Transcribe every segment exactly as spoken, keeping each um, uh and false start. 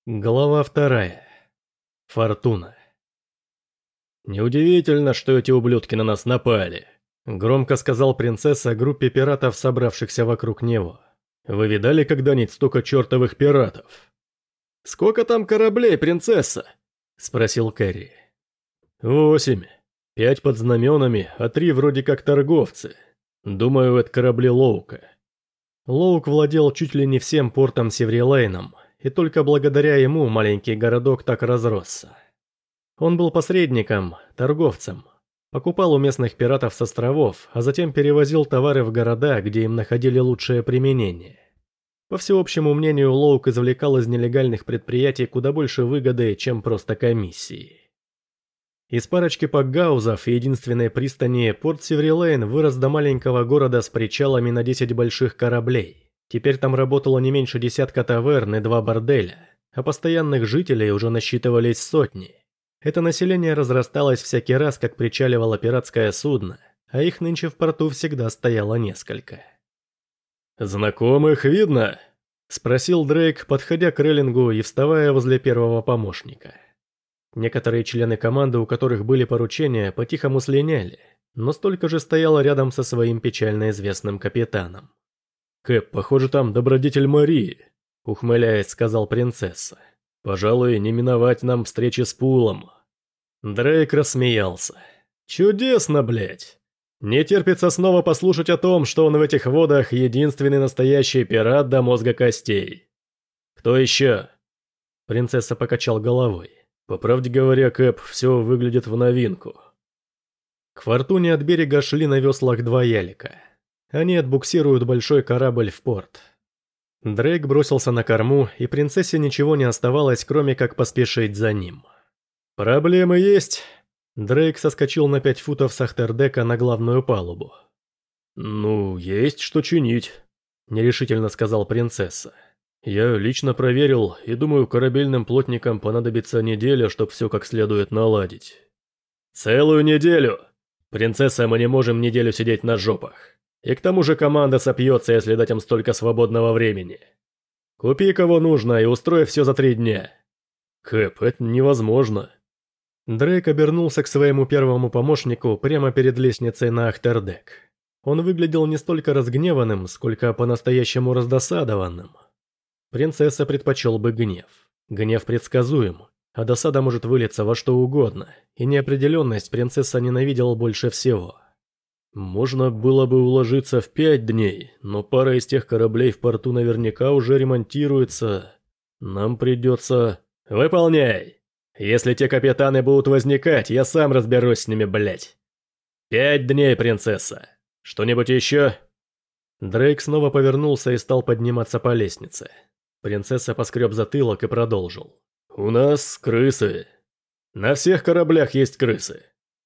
Глава вторая. Фортуна. «Неудивительно, что эти ублюдки на нас напали», — громко сказал принцесса группе пиратов, собравшихся вокруг него. «Вы видали когда-нибудь столько чертовых пиратов?» «Сколько там кораблей, принцесса?» — спросил Кэрри. «Восемь. Пять под знаменами, а три вроде как торговцы. Думаю, это корабли Лоука». Лоук владел чуть ли не всем портом Севрилейном, и только благодаря ему маленький городок так разросся. Он был посредником, торговцем. Покупал у местных пиратов с островов, а затем перевозил товары в города, где им находили лучшее применение. По всеобщему мнению, Лоук извлекал из нелегальных предприятий куда больше выгоды, чем просто комиссии. Из парочки пакгаузов и единственной пристани порт Севрилейн вырос до маленького города с причалами на десять больших кораблей. Теперь там работало не меньше десятка таверн и два борделя, а постоянных жителей уже насчитывались сотни. Это население разрасталось всякий раз, как причаливало пиратское судно, а их нынче в порту всегда стояло несколько. «Знакомых видно?» – спросил Дрейк, подходя к рейлингу и вставая возле первого помощника. Некоторые члены команды, у которых были поручения, по-тихому слиняли, но столько же стояло рядом со своим печально известным капитаном. «Кэп, похоже, там добродетель Марии», — ухмыляясь, сказал принцесса. «Пожалуй, не миновать нам встречи с Пулом». Дрейк рассмеялся. «Чудесно, блядь! Не терпится снова послушать о том, что он в этих водах единственный настоящий пират до мозга костей. Кто еще?» Принцесса покачал головой. «По правде говоря, Кэп, все выглядит в новинку». К Фортуне от берега шли на веслах два ялика. Они отбуксируют большой корабль в порт. Дрейк бросился на корму, и принцессе ничего не оставалось, кроме как поспешить за ним. «Проблемы есть?» Дрейк соскочил на пять футов с ахтердека на главную палубу. «Ну, есть что чинить», — нерешительно сказал принцесса. «Я лично проверил, и думаю, корабельным плотникам понадобится неделя, чтобы все как следует наладить». «Целую неделю? Принцесса, мы не можем неделю сидеть на жопах. И к тому же команда сопьется, если дать им столько свободного времени. Купи кого нужно и устрой все за три дня». «Кэп, это невозможно». Дрейк обернулся к своему первому помощнику прямо перед лестницей на ахтердек. Он выглядел не столько разгневанным, сколько по-настоящему раздосадованным. Принцесса предпочел бы гнев. Гнев предсказуем, а досада может вылиться во что угодно, и неопределенность принцесса ненавидела больше всего. «Можно было бы уложиться в пять дней, но пара из тех кораблей в порту наверняка уже ремонтируется. Нам придется...» «Выполняй! Если те капитаны будут возникать, я сам разберусь с ними, блять. Пять дней, принцесса. Что-нибудь еще?» Дрейк снова повернулся и стал подниматься по лестнице. Принцесса поскреб затылок и продолжил. «У нас крысы. На всех кораблях есть крысы.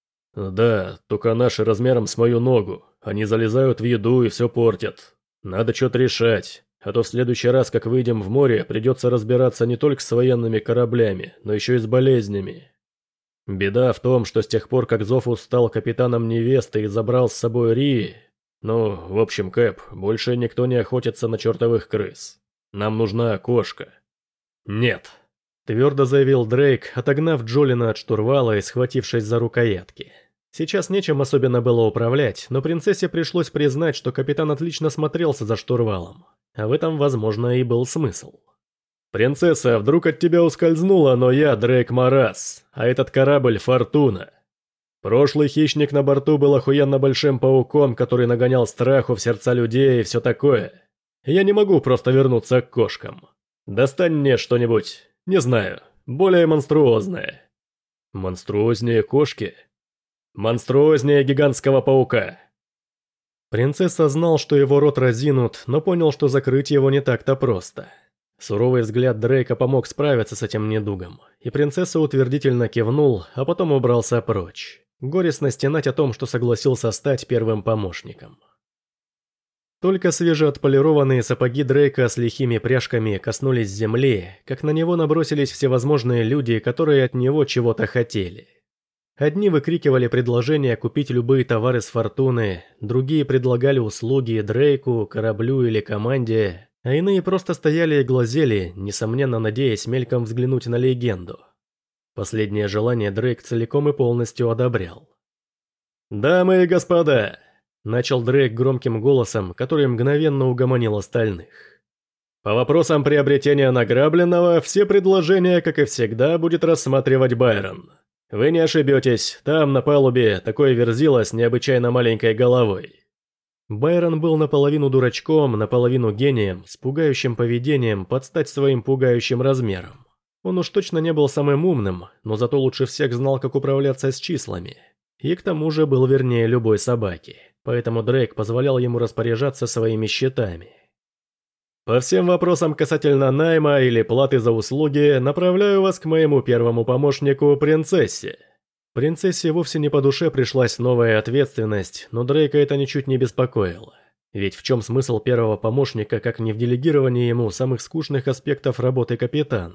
Да, только наши размером с мою ногу. Они залезают в еду и все портят. Надо что-то решать, а то в следующий раз, как выйдем в море, придется разбираться не только с военными кораблями, но еще и с болезнями. Беда в том, что с тех пор, как Зофус стал капитаном невесты и забрал с собой Рии... Ну, в общем, Кэп, больше никто не охотится на чертовых крыс. Нам нужна кошка». «Нет», — твердо заявил Дрейк, отогнав Джолина от штурвала и схватившись за рукоятки. Сейчас нечем особенно было управлять, но принцессе пришлось признать, что капитан отлично смотрелся за штурвалом. А в этом, возможно, и был смысл. «Принцесса, вдруг от тебя ускользнуло, но я Дрейк Марас, а этот корабль Фортуна. Прошлый хищник на борту был охуенно большим пауком, который нагонял страху в сердца людей и все такое. Я не могу просто вернуться к кошкам. Достань мне что-нибудь, не знаю, более монструозное». «Монструознее кошки?» «Монструознее гигантского паука». Принцесса знал, что его рот разинут, но понял, что закрыть его не так-то просто. Суровый взгляд Дрейка помог справиться с этим недугом, и принцесса утвердительно кивнул, а потом убрался прочь. Горестно стенать о том, что согласился стать первым помощником. Только свежеотполированные сапоги Дрейка с лихими пряжками коснулись земли, как на него набросились всевозможные люди, которые от него чего-то хотели. Одни выкрикивали предложения купить любые товары с Фортуны, другие предлагали услуги Дрейку, кораблю или команде, А иные просто стояли и глазели, несомненно надеясь мельком взглянуть на легенду. Последнее желание Дрейк целиком и полностью одобрял. «Дамы и господа!» – начал Дрейк громким голосом, который мгновенно угомонил остальных. «По вопросам приобретения награбленного, все предложения, как и всегда, будет рассматривать Байрон. Вы не ошибетесь, там на палубе такой верзила с необычайно маленькой головой». Байрон был наполовину дурачком, наполовину гением, с пугающим поведением под стать своим пугающим размером. Он уж точно не был самым умным, но зато лучше всех знал, как управляться с числами. И к тому же был вернее любой собаки, поэтому Дрейк позволял ему распоряжаться своими счетами. «По всем вопросам касательно найма или платы за услуги, направляю вас к моему первому помощнику, принцессе». Принцессе вовсе не по душе пришлась новая ответственность, но Дрейка это ничуть не беспокоило. Ведь в чем смысл первого помощника, как не в делегировании ему самых скучных аспектов работы капитана?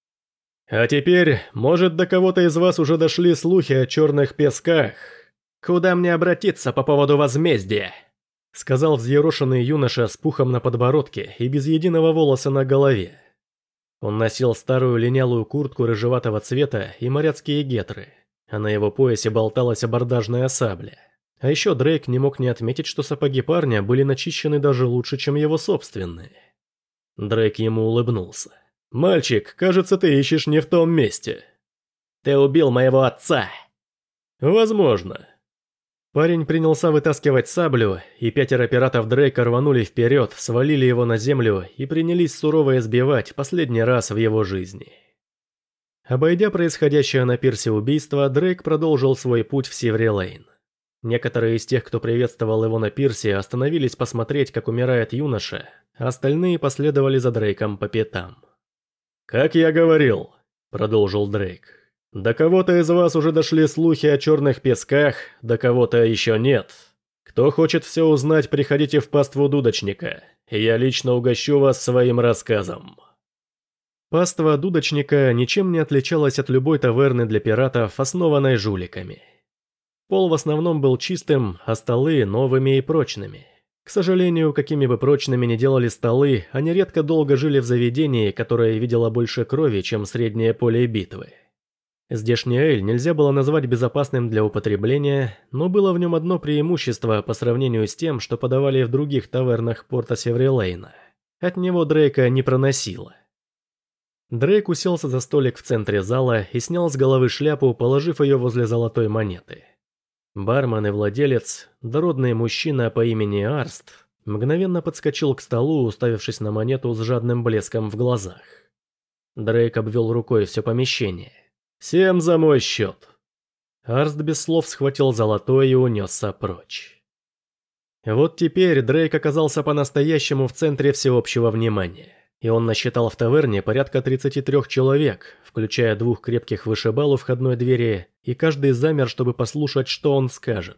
«А теперь, может, до кого-то из вас уже дошли слухи о черных песках? Куда мне обратиться по поводу возмездия?» Сказал взъерошенный юноша с пухом на подбородке и без единого волоса на голове. Он носил старую линялую куртку рыжеватого цвета и моряцкие гетры, а на его поясе болталась абордажная сабля. А еще Дрейк не мог не отметить, что сапоги парня были начищены даже лучше, чем его собственные. Дрейк ему улыбнулся. «Мальчик, кажется, ты ищешь не в том месте». «Ты убил моего отца!» «Возможно». Парень принялся вытаскивать саблю, и пятеро пиратов Дрейка рванули вперед, свалили его на землю и принялись сурово избивать последний раз в его жизни. Обойдя происходящее на пирсе убийство, Дрейк продолжил свой путь в Сиври-Лейн. Некоторые из тех, кто приветствовал его на пирсе, остановились посмотреть, как умирает юноша, а остальные последовали за Дрейком по пятам. «Как я говорил», — продолжил Дрейк, — «до кого-то из вас уже дошли слухи о черных песках, до кого-то еще нет. Кто хочет все узнать, приходите в паству дудочника, и я лично угощу вас своим рассказом». Паства дудочника ничем не отличалась от любой таверны для пиратов, основанной жуликами. Пол в основном был чистым, а столы новыми и прочными. К сожалению, какими бы прочными ни делали столы, они редко долго жили в заведении, которое видело больше крови, чем среднее поле битвы. Здешний эль нельзя было назвать безопасным для употребления, но было в нем одно преимущество по сравнению с тем, что подавали в других тавернах порта Севрилейна. От него Дрейка не проносило. Дрейк уселся за столик в центре зала и снял с головы шляпу, положив ее возле золотой монеты. Бармен и владелец, дородный мужчина по имени Арст, мгновенно подскочил к столу, уставившись на монету с жадным блеском в глазах. Дрейк обвел рукой все помещение. «Всем за мой счет!» Арст без слов схватил золотой и унесся прочь. Вот теперь Дрейк оказался по-настоящему в центре всеобщего внимания. И он насчитал в таверне порядка тридцати трёх человек, включая двух крепких вышибал у входной двери, и каждый замер, чтобы послушать, что он скажет.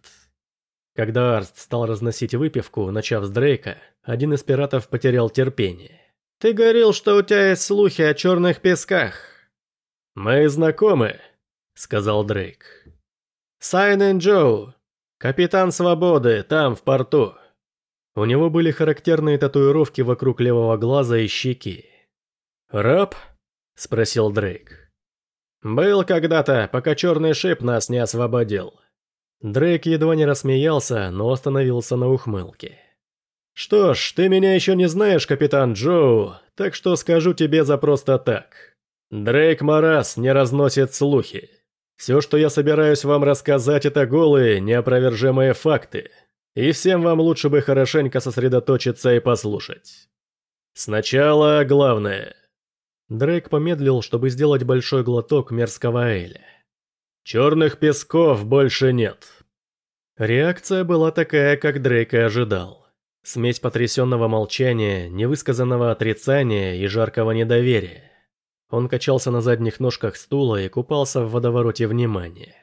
Когда Арст стал разносить выпивку, начав с Дрейка, один из пиратов потерял терпение. «Ты говорил, что у тебя есть слухи о черных песках». «Мы знакомы», — сказал Дрейк. «Сайн Джоу, капитан Свободы, там, в порту». У него были характерные татуировки вокруг левого глаза и щеки. «Раб?» – спросил Дрейк. «Был когда-то, пока черный шип нас не освободил». Дрейк едва не рассмеялся, но остановился на ухмылке. «Что ж, ты меня еще не знаешь, капитан Джоу, так что скажу тебе за просто так. Дрейк Марас не разносит слухи. Все, что я собираюсь вам рассказать, это голые, неопровержимые факты. И всем вам лучше бы хорошенько сосредоточиться и послушать. Сначала главное». Дрейк помедлил, чтобы сделать большой глоток мерзкого эля. «Черных песков больше нет». Реакция была такая, как Дрейк и ожидал. Смесь потрясенного молчания, невысказанного отрицания и жаркого недоверия. Он качался на задних ножках стула и купался в водовороте внимания.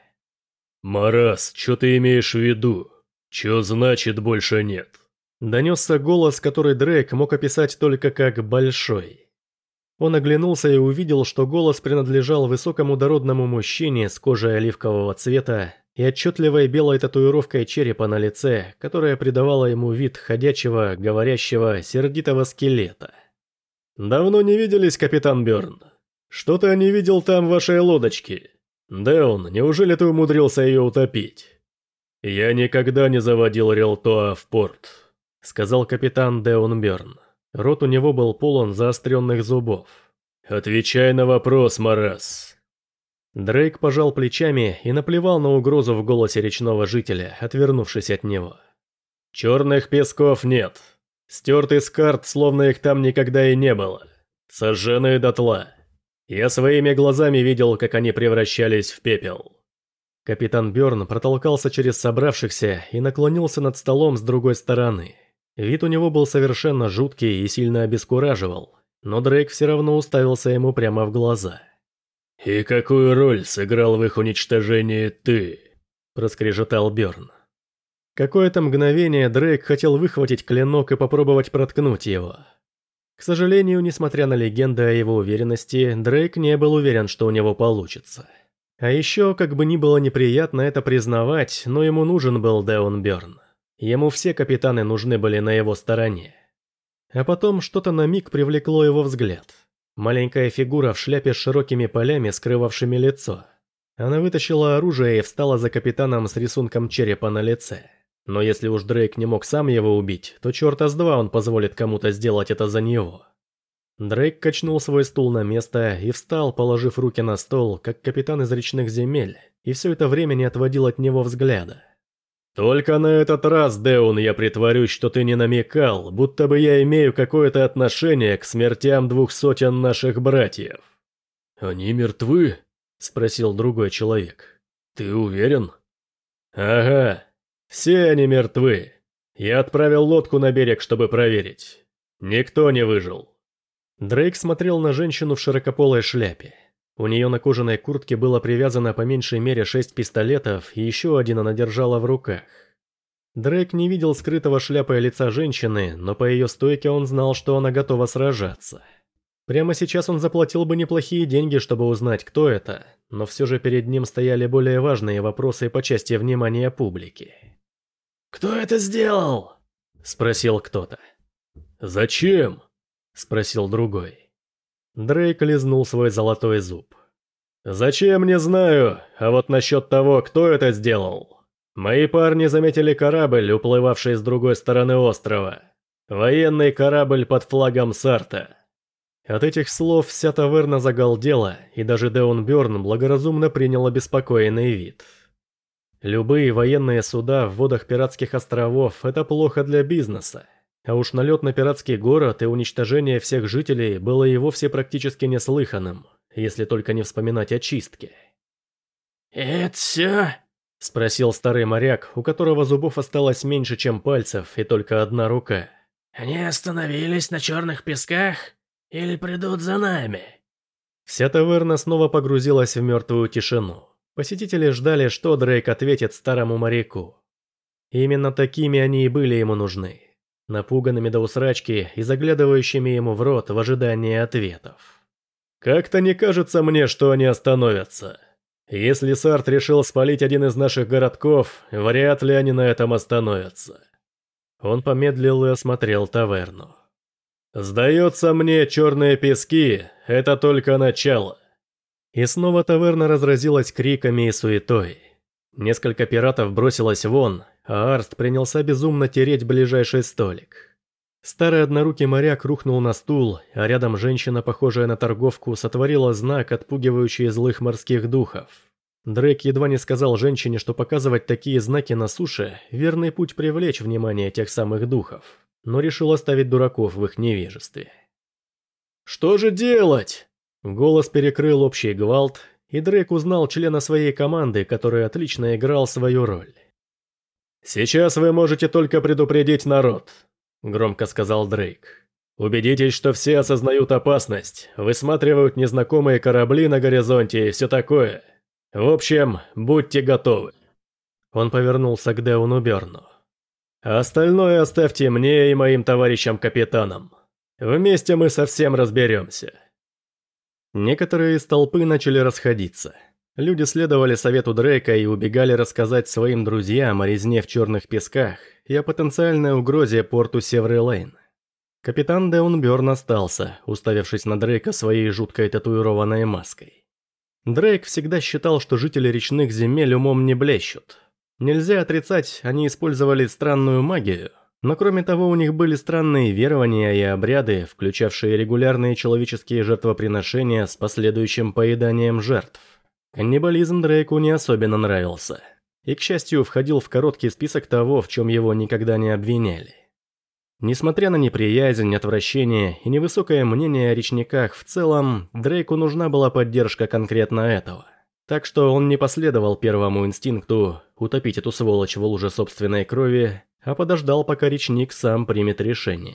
«Марас, что ты имеешь в виду? Чё значит больше нет?» Донесся голос, который Дрейк мог описать только как «большой». Он оглянулся и увидел, что голос принадлежал высокому дородному мужчине с кожей оливкового цвета и отчетливой белой татуировкой черепа на лице, которая придавала ему вид ходячего, говорящего, сердитого скелета. «Давно не виделись, капитан Бёрн. Что-то я не видел там вашей лодочки. Деон, неужели ты умудрился ее утопить?» «Я никогда не заводил Релтоа в порт», — сказал капитан Деон Бёрн. Рот у него был полон заостренных зубов. «Отвечай на вопрос, Марас». Дрейк пожал плечами и наплевал на угрозу в голосе речного жителя, отвернувшись от него. «Черных песков нет. Стерты с карт, словно их там никогда и не было. Сожженные дотла. Я своими глазами видел, как они превращались в пепел». Капитан Бёрн протолкался через собравшихся и наклонился над столом с другой стороны. Вид у него был совершенно жуткий и сильно обескураживал, но Дрейк все равно уставился ему прямо в глаза. «И какую роль сыграл в их уничтожении ты?» – проскрежетал Бёрн. Какое-то мгновение Дрейк хотел выхватить клинок и попробовать проткнуть его. К сожалению, несмотря на легенды о его уверенности, Дрейк не был уверен, что у него получится. А еще, как бы ни было неприятно это признавать, но ему нужен был Деон Бёрн. Ему все капитаны нужны были на его стороне. А потом что-то на миг привлекло его взгляд. Маленькая фигура в шляпе с широкими полями, скрывавшими лицо. Она вытащила оружие и встала за капитаном с рисунком черепа на лице. Но если уж Дрейк не мог сам его убить, то черта с два он позволит кому-то сделать это за него. Дрейк качнул свой стул на место и встал, положив руки на стол, как капитан из речных земель, и все это время не отводил от него взгляда. «Только на этот раз, Деун, я притворюсь, что ты не намекал, будто бы я имею какое-то отношение к смертям двух сотен наших братьев». «Они мертвы?» – спросил другой человек. «Ты уверен?» «Ага, все они мертвы. Я отправил лодку на берег, чтобы проверить. Никто не выжил». Дрейк смотрел на женщину в широкополой шляпе. У нее на кожаной куртке было привязано по меньшей мере шесть пистолетов, и еще один она держала в руках. Дрейк не видел скрытого шляпой лица женщины, но по ее стойке он знал, что она готова сражаться. Прямо сейчас он заплатил бы неплохие деньги, чтобы узнать, кто это, но все же перед ним стояли более важные вопросы по части внимания публики. «Кто это сделал?» – спросил кто-то. «Зачем?» – спросил другой. Дрейк лизнул свой золотой зуб. «Зачем, не знаю, а вот насчет того, кто это сделал. Мои парни заметили корабль, уплывавший с другой стороны острова. Военный корабль под флагом Сарта». От этих слов вся таверна загалдела, и даже Деон Бёрн благоразумно принял обеспокоенный вид. Любые военные суда в водах пиратских островов – это плохо для бизнеса. А уж налет на пиратский город и уничтожение всех жителей было и вовсе практически неслыханным, если только не вспоминать о чистке. «Это все?» – спросил старый моряк, у которого зубов осталось меньше, чем пальцев, и только одна рука. «Они остановились на черных песках? Или придут за нами?» Вся таверна снова погрузилась в мертвую тишину. Посетители ждали, что Дрейк ответит старому моряку. Именно такими они и были ему нужны. Напуганными до усрачки и заглядывающими ему в рот в ожидании ответов. «Как-то не кажется мне, что они остановятся. Если Сарт решил спалить один из наших городков, вряд ли они на этом остановятся». Он помедлил и осмотрел таверну. «Сдается мне, черные пески – это только начало». И снова таверна разразилась криками и суетой. Несколько пиратов бросилось вон, а Арст принялся безумно тереть ближайший столик. Старый однорукий моряк рухнул на стул, а рядом женщина, похожая на торговку, сотворила знак, отпугивающий злых морских духов. Дрейк едва не сказал женщине, что показывать такие знаки на суше – верный путь привлечь внимание тех самых духов, но решил оставить дураков в их невежестве. «Что же делать?» Голос перекрыл общий гвалт, и Дрейк узнал члена своей команды, который отлично играл свою роль. «Сейчас вы можете только предупредить народ», – громко сказал Дрейк. «Убедитесь, что все осознают опасность, высматривают незнакомые корабли на горизонте и все такое. В общем, будьте готовы». Он повернулся к Деону Бёрну. «А остальное оставьте мне и моим товарищам-капитанам. Вместе мы совсем разберемся». Некоторые из толпы начали расходиться. Люди следовали совету Дрейка и убегали рассказать своим друзьям о резне в черных песках и о потенциальной угрозе порту Севрелейн. Капитан Деон Бёрн остался, уставившись на Дрейка своей жуткой татуированной маской. Дрейк всегда считал, что жители речных земель умом не блещут. Нельзя отрицать, они использовали странную магию, но кроме того у них были странные верования и обряды, включавшие регулярные человеческие жертвоприношения с последующим поеданием жертв. Каннибализм Дрейку не особенно нравился, и, к счастью, входил в короткий список того, в чем его никогда не обвиняли. Несмотря на неприязнь, отвращение и невысокое мнение о речниках в целом, Дрейку нужна была поддержка конкретно этого. Так что он не последовал первому инстинкту утопить эту сволочь в луже собственной крови, а подождал, пока речник сам примет решение.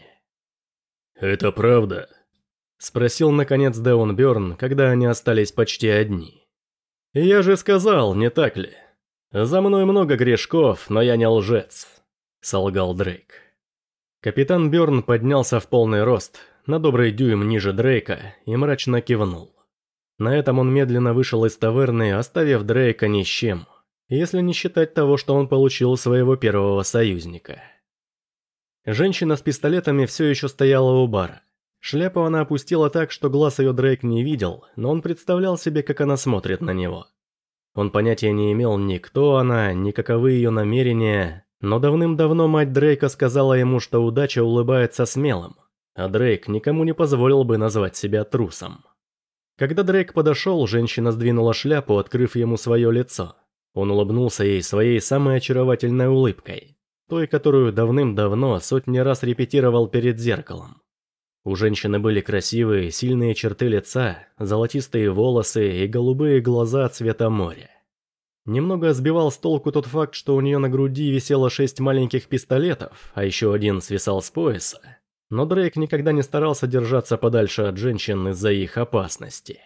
«Это правда?» – спросил наконец Деон Бёрн, когда они остались почти одни. «Я же сказал, не так ли? За мной много грешков, но я не лжец», – солгал Дрейк. Капитан Бёрн поднялся в полный рост, на добрый дюйм ниже Дрейка, и мрачно кивнул. На этом он медленно вышел из таверны, оставив Дрейка ни с чем, если не считать того, что он получил своего первого союзника. Женщина с пистолетами все еще стояла у бара. Шляпу она опустила так, что глаз ее Дрейк не видел, но он представлял себе, как она смотрит на него. Он понятия не имел ни кто она, ни каковы ее намерения, но давным-давно мать Дрейка сказала ему, что удача улыбается смелым, а Дрейк никому не позволил бы назвать себя трусом. Когда Дрейк подошел, женщина сдвинула шляпу, открыв ему свое лицо. Он улыбнулся ей своей самой очаровательной улыбкой, той, которую давным-давно сотни раз репетировал перед зеркалом. У женщины были красивые, сильные черты лица, золотистые волосы и голубые глаза цвета моря. Немного сбивал с толку тот факт, что у нее на груди висело шесть маленьких пистолетов, а еще один свисал с пояса. Но Дрейк никогда не старался держаться подальше от женщин из-за их опасности.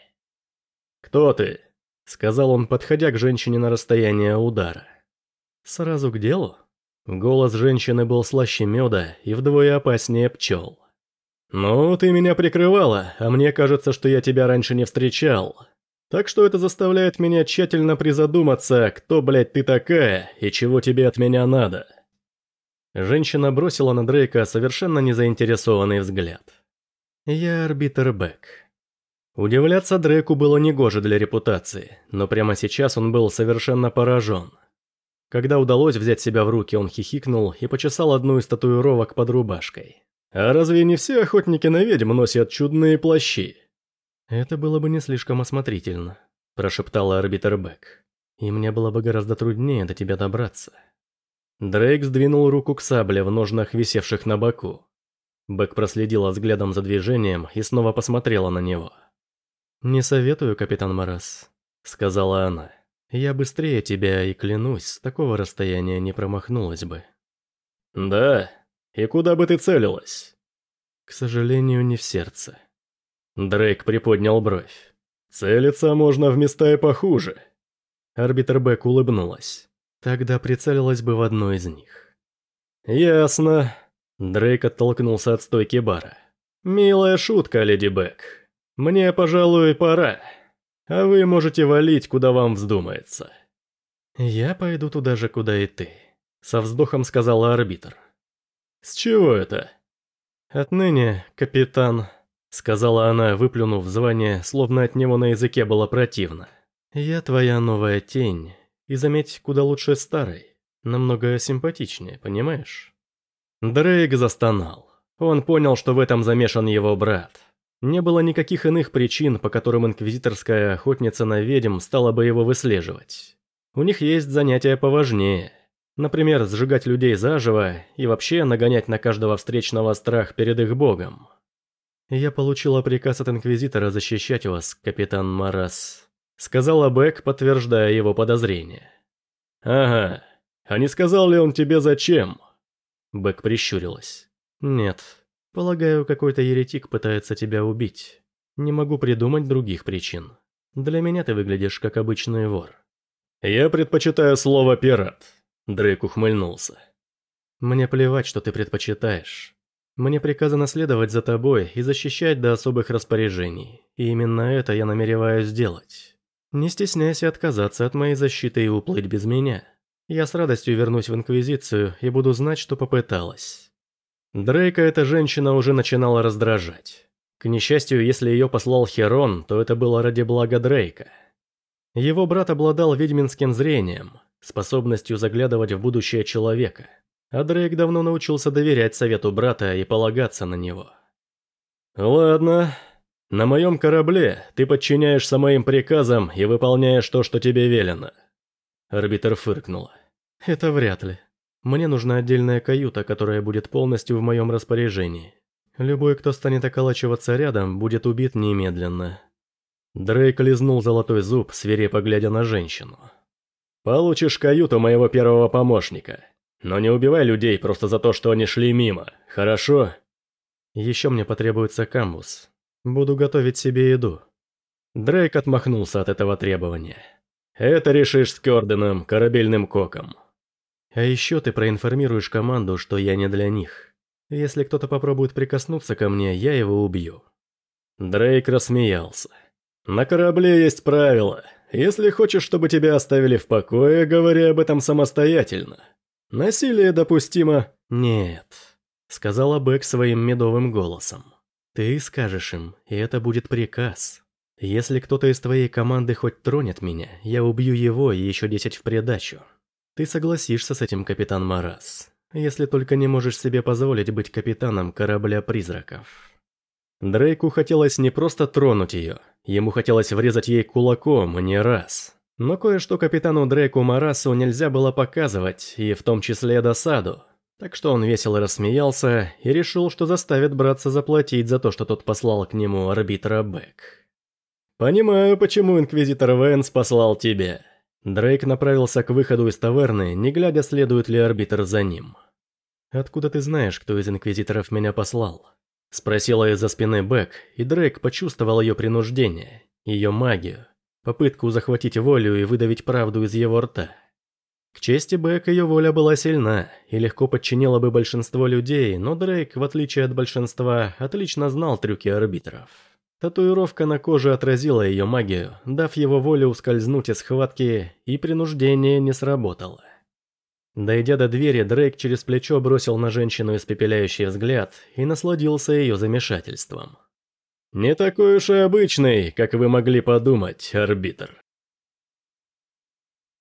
«Кто ты?» – сказал он, подходя к женщине на расстояние удара. «Сразу к делу?» Голос женщины был слаще меда и вдвое опаснее пчел. «Ну, ты меня прикрывала, а мне кажется, что я тебя раньше не встречал. Так что это заставляет меня тщательно призадуматься, кто, блядь, ты такая и чего тебе от меня надо». Женщина бросила на Дрейка совершенно незаинтересованный взгляд. «Я арбитр Бек». Удивляться Дрейку было негоже для репутации, но прямо сейчас он был совершенно поражен. Когда удалось взять себя в руки, он хихикнул и почесал одну из татуировок под рубашкой. «А разве не все охотники на ведьм носят чудные плащи?» «Это было бы не слишком осмотрительно», – прошептала арбитр Бек. «И мне было бы гораздо труднее до тебя добраться». Дрейк сдвинул руку к сабле в ножнах, висевших на боку. Бек проследила взглядом за движением и снова посмотрела на него. «Не советую, капитан Марас», – сказала она. «Я быстрее тебя и, клянусь, с такого расстояния не промахнулась бы». «Да? И куда бы ты целилась?» «К сожалению, не в сердце». Дрейк приподнял бровь. «Целиться можно в места и похуже». Арбитр Бек улыбнулась. «Тогда прицелилась бы в одну из них». «Ясно». Дрейк оттолкнулся от стойки бара. «Милая шутка, леди Бек. Мне, пожалуй, пора. А вы можете валить, куда вам вздумается». «Я пойду туда же, куда и ты», — со вздохом сказала арбитр. «С чего это?» «Отныне, капитан», — сказала она, выплюнув звание, словно от него на языке было противно. «Я твоя новая тень, и заметь, куда лучше старой, намного симпатичнее, понимаешь?» Дрейк застонал. Он понял, что в этом замешан его брат. Не было никаких иных причин, по которым инквизиторская охотница на ведьм стала бы его выслеживать. У них есть занятия поважнее. Например, сжигать людей заживо и вообще нагонять на каждого встречного страх перед их богом. «Я получила приказ от инквизитора защищать вас, капитан Марас», — сказала Бек, подтверждая его подозрения. «Ага. А не сказал ли он тебе зачем?» Бек прищурилась. «Нет. Полагаю, какой-то еретик пытается тебя убить. Не могу придумать других причин. Для меня ты выглядишь как обычный вор». «Я предпочитаю слово «пират», — Дрейк ухмыльнулся. «Мне плевать, что ты предпочитаешь. Мне приказано следовать за тобой и защищать до особых распоряжений, и именно это я намереваюсь сделать. Не стесняйся отказаться от моей защиты и уплыть без меня. Я с радостью вернусь в Инквизицию и буду знать, что попыталась. Дрейка эта женщина уже начинала раздражать. К несчастью, если ее послал Херон, то это было ради блага Дрейка. Его брат обладал ведьминским зрением, способностью заглядывать в будущее человека, а Дрейк давно научился доверять совету брата и полагаться на него. «Ладно, на моем корабле ты подчиняешься моим приказам и выполняешь то, что тебе велено». Арбитр фыркнула. «Это вряд ли. Мне нужна отдельная каюта, которая будет полностью в моем распоряжении. Любой, кто станет околачиваться рядом, будет убит немедленно». Дрейк лизнул золотой зуб, свирепо глядя на женщину. «Получишь каюту моего первого помощника. Но не убивай людей просто за то, что они шли мимо, хорошо?» «Еще мне потребуется камбус. Буду готовить себе еду». Дрейк отмахнулся от этого требования. «Это решишь с Кёрденом, корабельным коком». «А еще ты проинформируешь команду, что я не для них. Если кто-то попробует прикоснуться ко мне, я его убью». Дрейк рассмеялся. «На корабле есть правила. Если хочешь, чтобы тебя оставили в покое, говори об этом самостоятельно. Насилие допустимо?» «Нет», — сказала Бэк своим медовым голосом. «Ты скажешь им, и это будет приказ. Если кто-то из твоей команды хоть тронет меня, я убью его и еще десять в придачу. Ты согласишься с этим, капитан Марас, если только не можешь себе позволить быть капитаном корабля призраков». Дрейку хотелось не просто тронуть ее, ему хотелось врезать ей кулаком, не раз. Но кое-что капитану Дрейку Марасу нельзя было показывать, и в том числе досаду. Так что он весело рассмеялся и решил, что заставит братца заплатить за то, что тот послал к нему арбитра Бэк. «Понимаю, почему инквизитор Вэнс послал тебя». Дрейк направился к выходу из таверны, не глядя, следует ли арбитр за ним. «Откуда ты знаешь, кто из инквизиторов меня послал?» Спросила из-за спины Бэк, и Дрейк почувствовал ее принуждение, ее магию, попытку захватить волю и выдавить правду из его рта. К чести Бэк, ее воля была сильна и легко подчинила бы большинство людей, но Дрейк, в отличие от большинства, отлично знал трюки арбитров. Татуировка на коже отразила ее магию, дав его воле ускользнуть из схватки, и принуждение не сработало. Дойдя до двери, Дрейк через плечо бросил на женщину испепеляющий взгляд и насладился ее замешательством. «Не такой уж и обычный, как вы могли подумать, арбитр».